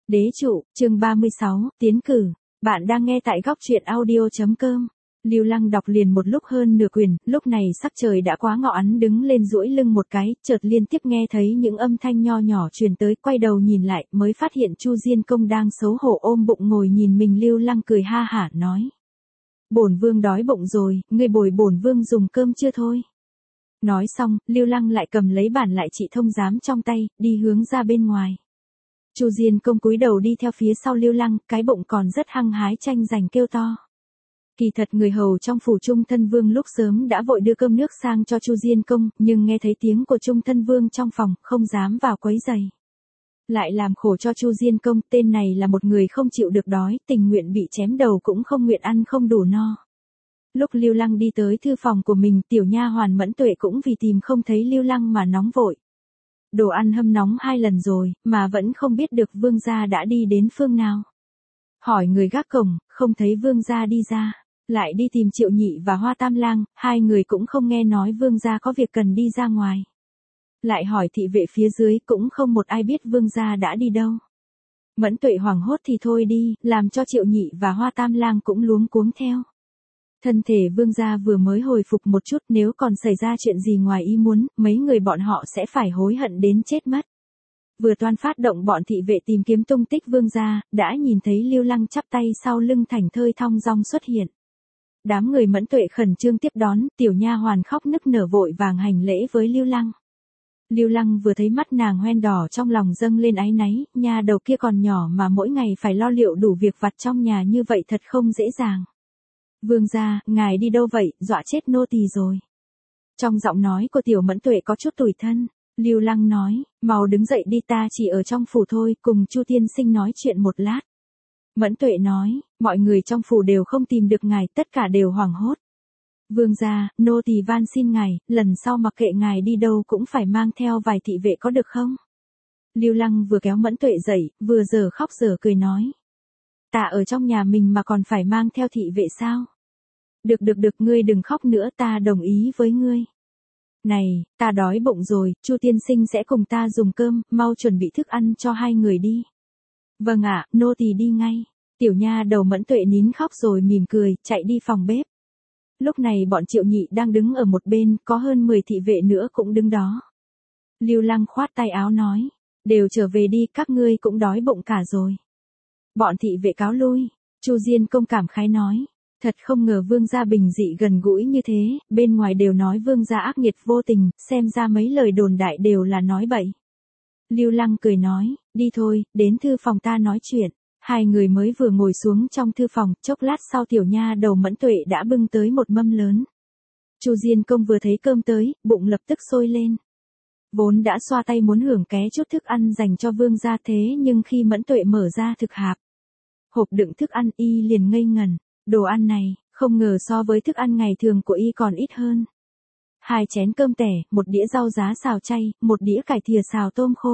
Đế trụ, chương 36, tiến cử. Bạn đang nghe tại góc truyện audio.com. Lưu Lăng đọc liền một lúc hơn nửa quyển, lúc này sắc trời đã quá ngọ, hắn đứng lên duỗi lưng một cái, chợt liên tiếp nghe thấy những âm thanh nho nhỏ truyền tới, quay đầu nhìn lại, mới phát hiện Chu Diên Công đang xấu hổ ôm bụng ngồi nhìn mình. Lưu Lăng cười ha hả nói: "Bổn vương đói bụng rồi, ngươi bồi bổn vương dùng cơm chưa thôi?" Nói xong, Lưu Lăng lại cầm lấy bản lại trị thông giám trong tay, đi hướng ra bên ngoài. Chu Diên Công cúi đầu đi theo phía sau Lưu Lăng, cái bụng còn rất hăng hái tranh giành kêu to. Kỳ thật người hầu trong phủ Trung Thân Vương lúc sớm đã vội đưa cơm nước sang cho Chu Diên Công, nhưng nghe thấy tiếng của Trung Thân Vương trong phòng, không dám vào quấy giày. Lại làm khổ cho Chu Diên Công, tên này là một người không chịu được đói, tình nguyện bị chém đầu cũng không nguyện ăn không đủ no. Lúc Lưu Lăng đi tới thư phòng của mình, tiểu nha hoàn Mẫn Tuệ cũng vì tìm không thấy Lưu Lăng mà nóng vội. Đồ ăn hâm nóng 2 lần rồi, mà vẫn không biết được vương gia đã đi đến phương nào. Hỏi người gác cổng, không thấy vương gia đi ra, lại đi tìm Triệu Nhị và Hoa Tam Lang, hai người cũng không nghe nói vương gia có việc cần đi ra ngoài. Lại hỏi thị vệ phía dưới, cũng không một ai biết vương gia đã đi đâu. Mẫn Tuệ hoảng hốt thì thôi đi, làm cho Triệu Nhị và Hoa Tam Lang cũng luống cuống theo. Thân thể vương gia vừa mới hồi phục một chút, nếu còn xảy ra chuyện gì ngoài ý muốn, mấy người bọn họ sẽ phải hối hận đến chết mất. Vừa toan phát động bọn thị vệ tìm kiếm tung tích vương gia, đã nhìn thấy Lưu Lăng chắp tay sau lưng thảnh thơi thong dong xuất hiện. Đám người Mẫn Tuệ khẩn trương tiếp đón, tiểu nha hoàn khóc nức nở vội vàng hành lễ với Lưu Lăng. Lưu Lăng vừa thấy mắt nàng hoen đỏ, trong lòng dâng lên áy náy, nha đầu kia còn nhỏ mà mỗi ngày phải lo liệu đủ việc vặt trong nhà như vậy thật không dễ dàng. Vương gia, ngài đi đâu vậy, dọa chết nô tỳ rồi. Trong giọng nói của tiểu Mẫn Tuệ có chút tủi thân, Lưu Lăng nói: "Mau đứng dậy đi, ta chỉ ở trong phủ thôi, cùng Chu tiên sinh nói chuyện một lát." Mẫn Tuệ nói: "Mọi người trong phủ đều không tìm được ngài, tất cả đều hoảng hốt. Vương gia, nô tỳ van xin ngài, lần sau mặc kệ ngài đi đâu cũng phải mang theo vài thị vệ có được không?" Lưu Lăng vừa kéo Mẫn Tuệ dậy, vừa giở khóc giở cười nói: "Ta ở trong nhà mình mà còn phải mang theo thị vệ sao? Được, ngươi đừng khóc nữa, ta đồng ý với ngươi. Này, ta đói bụng rồi, Chu tiên sinh sẽ cùng ta dùng cơm, mau chuẩn bị thức ăn cho hai người đi." "Vâng ạ, nô tỳ đi ngay." Tiểu nha đầu Mẫn Tuệ nín khóc rồi mỉm cười, chạy đi phòng bếp. Lúc này bọn Triệu Nhị đang đứng ở một bên, có hơn 10 thị vệ nữa cũng đứng đó. Lưu Lăng khoát tay áo nói: "Đều trở về đi, các ngươi cũng đói bụng cả rồi." Bọn thị vệ cáo lui. Chu Diên Công cảm khái nói: "Thật không ngờ vương gia bình dị gần gũi như thế, bên ngoài đều nói vương gia ác nghiệt vô tình, xem ra mấy lời đồn đại đều là nói bậy." Lưu Lăng cười nói: "Đi thôi, đến thư phòng ta nói chuyện." Hai người mới vừa ngồi xuống trong thư phòng, chốc lát sau tiểu nha đầu Mẫn Tuệ đã bưng tới một mâm lớn. Chu Diên Công vừa thấy cơm tới, bụng lập tức sôi lên. Vốn đã xoa tay muốn hưởng ké chút thức ăn dành cho vương gia, thế nhưng khi Mẫn Tuệ mở ra thực hạp hộp đựng thức ăn, y liền ngây ngẩn. Đồ ăn này, không ngờ so với thức ăn ngày thường của y còn ít hơn. 2 chén cơm tẻ, 1 đĩa rau giá xào chay, 1 đĩa cải thìa xào tôm khô.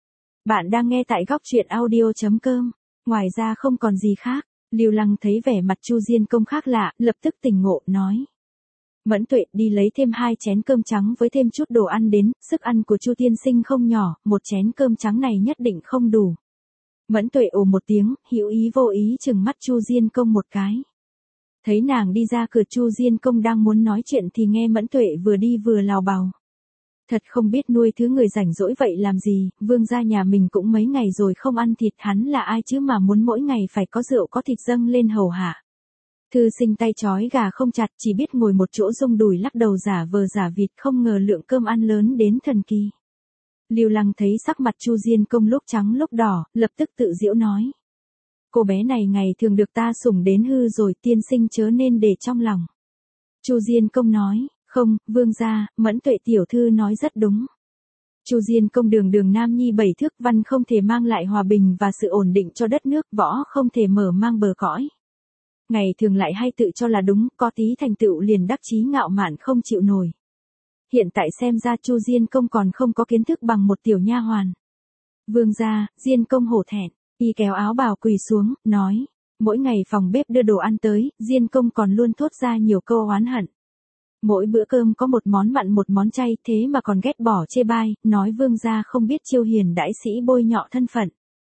Bạn đang nghe tại góc truyện audio.com. Ngoài ra không còn gì khác. Lưu Lăng thấy vẻ mặt Chu Diên Công khác lạ, lập tức tỉnh ngộ, nói: "Mẫn Tuệ, đi lấy thêm 2 chén cơm trắng với thêm chút đồ ăn đến, sức ăn của Chu tiên sinh không nhỏ, 1 chén cơm trắng này nhất định không đủ." Mẫn Tuệ ồ một tiếng, hữu ý vô ý trừng mắt Chu Diên Công một cái. Thấy nàng đi ra cửa, Chu Diên Công đang muốn nói chuyện thì nghe Mẫn Tuệ vừa đi vừa lào bào: "Thật không biết nuôi thứ người rảnh rỗi vậy làm gì, vương gia nhà mình cũng mấy ngày rồi không ăn thịt, hắn là ai chứ mà muốn mỗi ngày phải có rượu có thịt dâng lên hầu hạ. Thư sinh tay trói gà không chặt, chỉ biết ngồi một chỗ rung đùi lắc đầu giả vờ giả vịt, không ngờ lượng cơm ăn lớn đến thần kỳ." Lưu Lăng thấy sắc mặt Chu Diên Công lúc trắng lúc đỏ, lập tức tự giễu nói: "Cô bé này ngày thường được ta sủng đến hư rồi, tiên sinh chớ nên để trong lòng." Chu Diên Công nói: "Không, vương gia, Mẫn Tuệ tiểu thư nói rất đúng. Chu Diên Công đường đường nam nhi 7 thước, văn không thể mang lại hòa bình và sự ổn định cho đất nước, võ không thể mở mang bờ cõi. Ngày thường lại hay tự cho là đúng, có tí thành tựu liền đắc chí ngạo mạn không chịu nổi. Hiện tại xem ra Chu Diên Công còn không có kiến thức bằng một tiểu nha hoàn." "Vương gia." Diên Công hổ thẹn, y kéo áo bào quỳ xuống, nói: "Mỗi ngày phòng bếp đưa đồ ăn tới, Diên Công còn luôn thốt ra nhiều câu oán hận. Mỗi bữa cơm có một món mặn một món chay, thế mà còn ghét bỏ chê bai, nói vương gia không biết chiêu hiền đãi sĩ, bôi nhọ thân phận.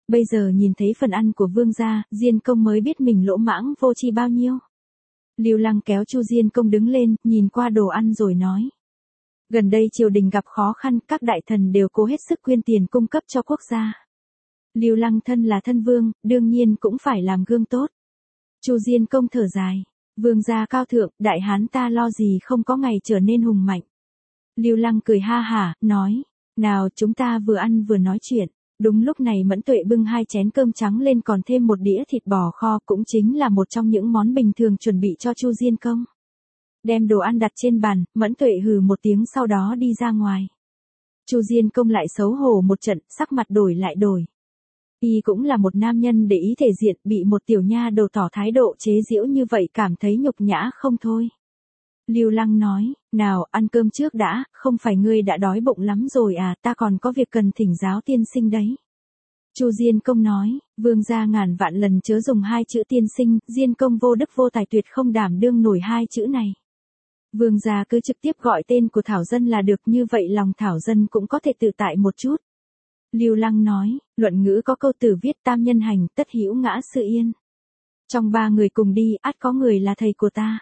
Bây giờ nhìn thấy phần ăn của vương gia, Diên Công mới biết mình lỗ mãng vô tri bao nhiêu. Lưu Lăng kéo Chu Diên Công đứng lên, nhìn qua đồ ăn rồi nói. Gần đây triều đình gặp khó khăn, các đại thần đều cố hết sức quyên tiền cung cấp cho quốc gia. Lưu Lăng thân là thân vương, đương nhiên cũng phải làm gương tốt. Chu Diên Công thở dài. Vương gia cao thượng, đại hán ta lo gì không có ngày trở nên hùng mạnh. Lưu Lăng cười ha hả, nói. Nào chúng ta vừa ăn vừa nói chuyện. Đúng lúc này Mẫn Tuệ bưng 2 chén cơm trắng lên còn thêm một đĩa thịt bò kho, cũng chính là một trong những món bình thường chuẩn bị cho Chu Diên Công. Đem đồ ăn đặt trên bàn, Mẫn Tuệ hừ một tiếng sau đó đi ra ngoài. Chu Diên Công lại xấu hổ một trận, sắc mặt đổi lại đổi. Y cũng là một nam nhân để ý thể diện, bị một tiểu nha đầu tỏ thái độ chế giễu như vậy cảm thấy nhục nhã không thôi. Lưu Lăng nói, nào ăn cơm trước đã, không phải ngươi đã đói bụng lắm rồi à, ta còn có việc cần thỉnh giáo tiên sinh đấy. Chu Diên Công nói, vương gia ngàn vạn lần chớ dùng 2 chữ tiên sinh, Diên Công vô đức vô tài tuyệt không đảm đương nổi 2 chữ này. Vương gia cứ trực tiếp gọi tên của Thảo Dân là được, như vậy lòng Thảo Dân cũng có thể tự tại một chút. Lưu Lăng nói, luận ngữ có câu tử viết tam nhân hành tất hữu ngã sự yên. Trong 3 người cùng đi, ắt có người là thầy của ta.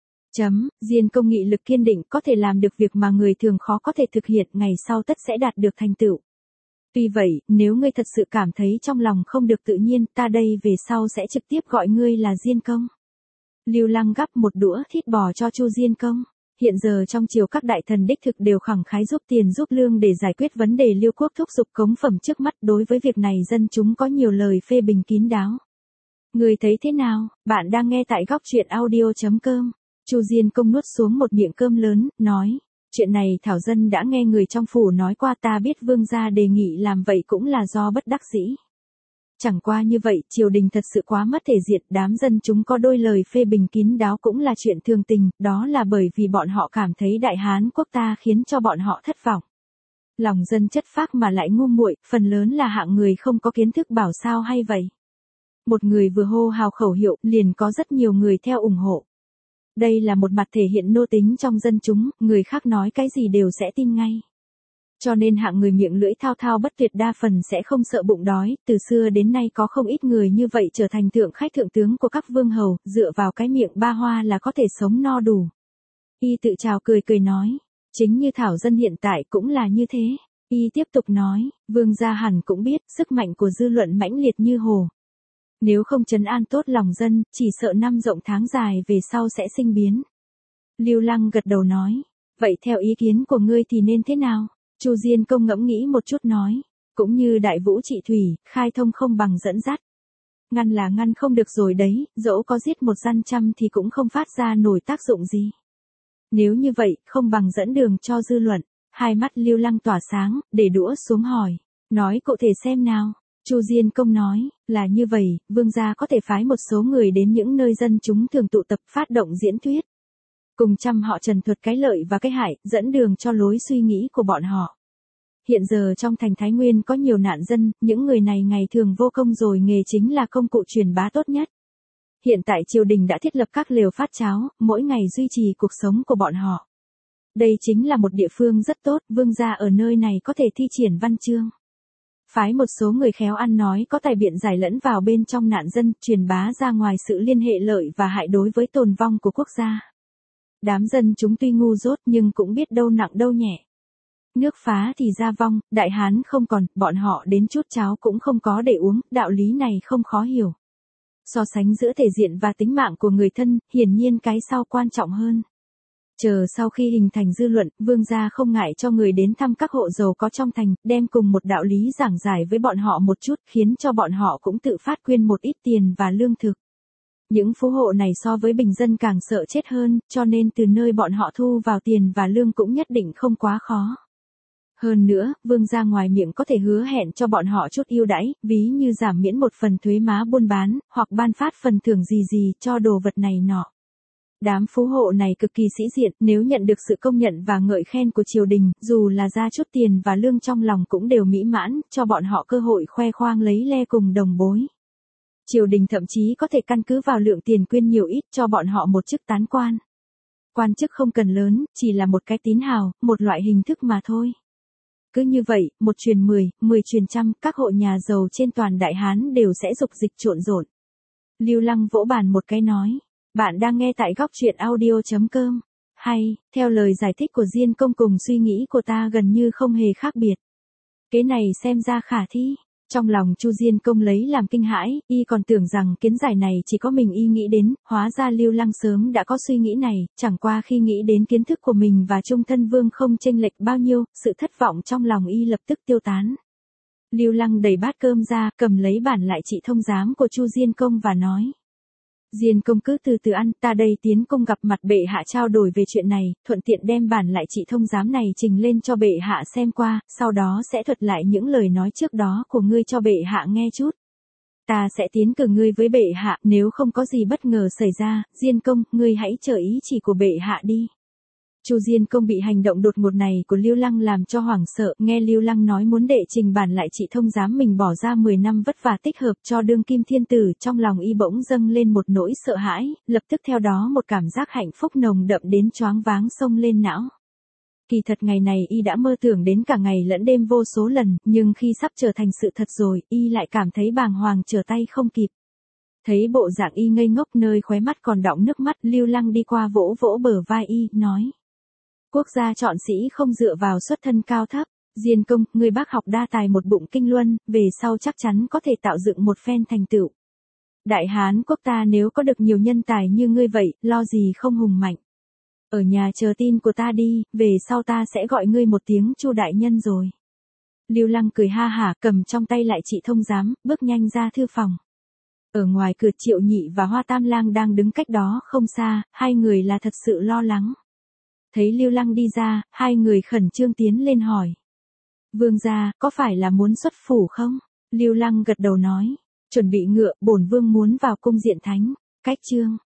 Diên Công nghị lực kiên định, có thể làm được việc mà người thường khó có thể thực hiện, ngày sau tất sẽ đạt được thành tựu. Tuy vậy, nếu ngươi thật sự cảm thấy trong lòng không được tự nhiên, ta đây về sau sẽ trực tiếp gọi ngươi là Diên Công. Lưu Lăng gắp một đũa thịt bò cho Chu Diên Công. Hiện giờ trong triều các đại thần đích thực đều khẳng khái giúp tiền giúp lương để giải quyết vấn đề Liêu quốc thúc giục cống phẩm trước mắt, đối với việc này dân chúng có nhiều lời phê bình kín đáo. Người thấy thế nào? Bạn đang nghe tại góc truyện audio.com. Chu Diên Công nuốt xuống một miệng cơm lớn, nói, chuyện này Thảo Dân đã nghe người trong phủ nói qua, ta biết vương gia đề nghị làm vậy cũng là do bất đắc dĩ. Chẳng qua như vậy, triều đình thật sự quá mất thể diện, đám dân chúng có đôi lời phê bình kín đáo cũng là chuyện thường tình, đó là bởi vì bọn họ cảm thấy đại hán quốc ta khiến cho bọn họ thất vọng. Lòng dân chất phác mà lại ngu muội, phần lớn là hạng người không có kiến thức, bảo sao hay vậy. Một người vừa hô hào khẩu hiệu, liền có rất nhiều người theo ủng hộ. Đây là một mặt thể hiện nô tính trong dân chúng, người khác nói cái gì đều sẽ tin ngay. Cho nên hạng người miệng lưỡi thao thao bất tuyệt đa phần sẽ không sợ bụng đói, từ xưa đến nay có không ít người như vậy trở thành thượng khách thượng tướng của các vương hầu, dựa vào cái miệng ba hoa là có thể sống no đủ. Y tự chào cười cười nói, chính như Thảo Dân hiện tại cũng là như thế. Y tiếp tục nói, vương gia hẳn cũng biết, sức mạnh của dư luận mãnh liệt như hồ. Nếu không trấn an tốt lòng dân, chỉ sợ năm rộng tháng dài về sau sẽ sinh biến. Lưu Lăng gật đầu nói, vậy theo ý kiến của ngươi thì nên thế nào? Chu Diên Công ngẫm nghĩ một chút nói, cũng như đại vũ trị thủy, khai thông không bằng dẫn dắt. Ngăn là ngăn không được rồi đấy, dẫu có giết 1 gian trăm thì cũng không phát ra nổi tác dụng gì. Nếu như vậy, không bằng dẫn đường cho dư luận. Hai mắt Lưu Lăng tỏa sáng, để đũa xuống hỏi, nói cụ thể xem nào. Chu Diên Công nói, là như vậy, vương gia có thể phái một số người đến những nơi dân chúng thường tụ tập phát động diễn thuyết. Cùng chăm họ trần thuật cái lợi và cái hại, dẫn đường cho lối suy nghĩ của bọn họ. Hiện giờ trong thành Thái Nguyên có nhiều nạn dân, những người này ngày thường vô công rồi, nghề chính là công cụ truyền bá tốt nhất. Hiện tại triều đình đã thiết lập các lều phát cháo, mỗi ngày duy trì cuộc sống của bọn họ. Đây chính là một địa phương rất tốt, vương gia ở nơi này có thể thi triển văn chương. Phái một số người khéo ăn nói có tài biện giải lẫn vào bên trong nạn dân, truyền bá ra ngoài sự liên hệ lợi và hại đối với tồn vong của quốc gia. Đám dân chúng tuy ngu dốt nhưng cũng biết đâu nặng đâu nhẹ. Nước phá thì ra vong, đại hán không còn, bọn họ đến chút cháo cũng không có để uống, đạo lý này không khó hiểu. So sánh giữa thể diện và tính mạng của người thân, hiển nhiên cái sau quan trọng hơn. Chờ sau khi hình thành dư luận, vương gia không ngại cho người đến thăm các hộ giàu có trong thành, đem cùng một đạo lý giảng giải với bọn họ một chút, khiến cho bọn họ cũng tự phát quyên một ít tiền và lương thực. Những phú hộ này so với bình dân càng sợ chết hơn, cho nên từ nơi bọn họ thu vào tiền và lương cũng nhất định không quá khó. Hơn nữa, vương gia ngoài miệng có thể hứa hẹn cho bọn họ chút ưu đãi, ví như giảm miễn một phần thuế má buôn bán, hoặc ban phát phần thưởng gì cho đồ vật này nọ. Đám phú hộ này cực kỳ sĩ diện, nếu nhận được sự công nhận và ngợi khen của triều đình, dù là ra chút tiền và lương trong lòng cũng đều mỹ mãn, cho bọn họ cơ hội khoe khoang lấy le cùng đồng bối. Triều đình thậm chí có thể căn cứ vào lượng tiền quyên nhiều ít cho bọn họ một chức tán quan. Quan chức không cần lớn, chỉ là một cái tín hào, một loại hình thức mà thôi. Cứ như vậy, một truyền 10, 10 truyền trăm, các hộ nhà giàu trên toàn Đại Hán đều sẽ dục dịch trộn rộn. Lưu Lăng vỗ bàn một cái nói, bạn đang nghe tại góc truyện audio.com. Hay, theo lời giải thích của Diên Công cùng suy nghĩ của ta gần như không hề khác biệt. Kế này xem ra khả thi. Trong lòng Chu Diên Công lấy làm kinh hãi, y còn tưởng rằng kiến giải này chỉ có mình y nghĩ đến, hóa ra Lưu Lăng sớm đã có suy nghĩ này, chẳng qua khi nghĩ đến kiến thức của mình và Trung Thân Vương không chênh lệch bao nhiêu, sự thất vọng trong lòng y lập tức tiêu tán. Lưu Lăng đẩy bát cơm ra, cầm lấy bản lại trị thông giám của Chu Diên Công và nói. Diên Công cứ từ từ ăn, ta đây tiến công gặp mặt bệ hạ trao đổi về chuyện này, thuận tiện đem bản lại trị thông giám này trình lên cho bệ hạ xem qua, sau đó sẽ thuật lại những lời nói trước đó của ngươi cho bệ hạ nghe chút. Ta sẽ tiến cử ngươi với bệ hạ, nếu không có gì bất ngờ xảy ra, Diên Công, ngươi hãy chờ ý chỉ của bệ hạ đi. Chu Diên Công bị hành động đột ngột này của Lưu Lăng làm cho hoảng sợ, nghe Lưu Lăng nói muốn đệ trình bản lại trị thông giám mình bỏ ra 10 năm vất vả tích hợp cho đương kim thiên tử, trong lòng y bỗng dâng lên một nỗi sợ hãi, lập tức theo đó một cảm giác hạnh phúc nồng đậm đến choáng váng xông lên não. Kỳ thật ngày này y đã mơ tưởng đến cả ngày lẫn đêm vô số lần, nhưng khi sắp trở thành sự thật rồi, y lại cảm thấy bàng hoàng trở tay không kịp. Thấy bộ dạng y ngây ngốc nơi khóe mắt còn đọng nước mắt, Lưu Lăng đi qua vỗ vỗ bờ vai y, nói. Quốc gia chọn sĩ không dựa vào xuất thân cao thấp. Diên Công, người bác học đa tài một bụng kinh luân, về sau chắc chắn có thể tạo dựng một phen thành tựu. Đại Hán quốc ta nếu có được nhiều nhân tài như ngươi vậy, lo gì không hùng mạnh. Ở nhà chờ tin của ta đi, về sau ta sẽ gọi ngươi một tiếng Chu đại nhân rồi. Lưu Lăng cười ha hả, cầm trong tay lại trị thông giám, bước nhanh ra thư phòng. Ở ngoài cửa Triệu Nhị và Hoa Tam Lang đang đứng cách đó không xa, hai người là thật sự lo lắng. Thấy Lưu Lăng đi ra, hai người khẩn trương tiến lên hỏi. Vương gia, có phải là muốn xuất phủ không? Lưu Lăng gật đầu nói. Chuẩn bị ngựa, bổn vương muốn vào cung diện thánh. Cách chương.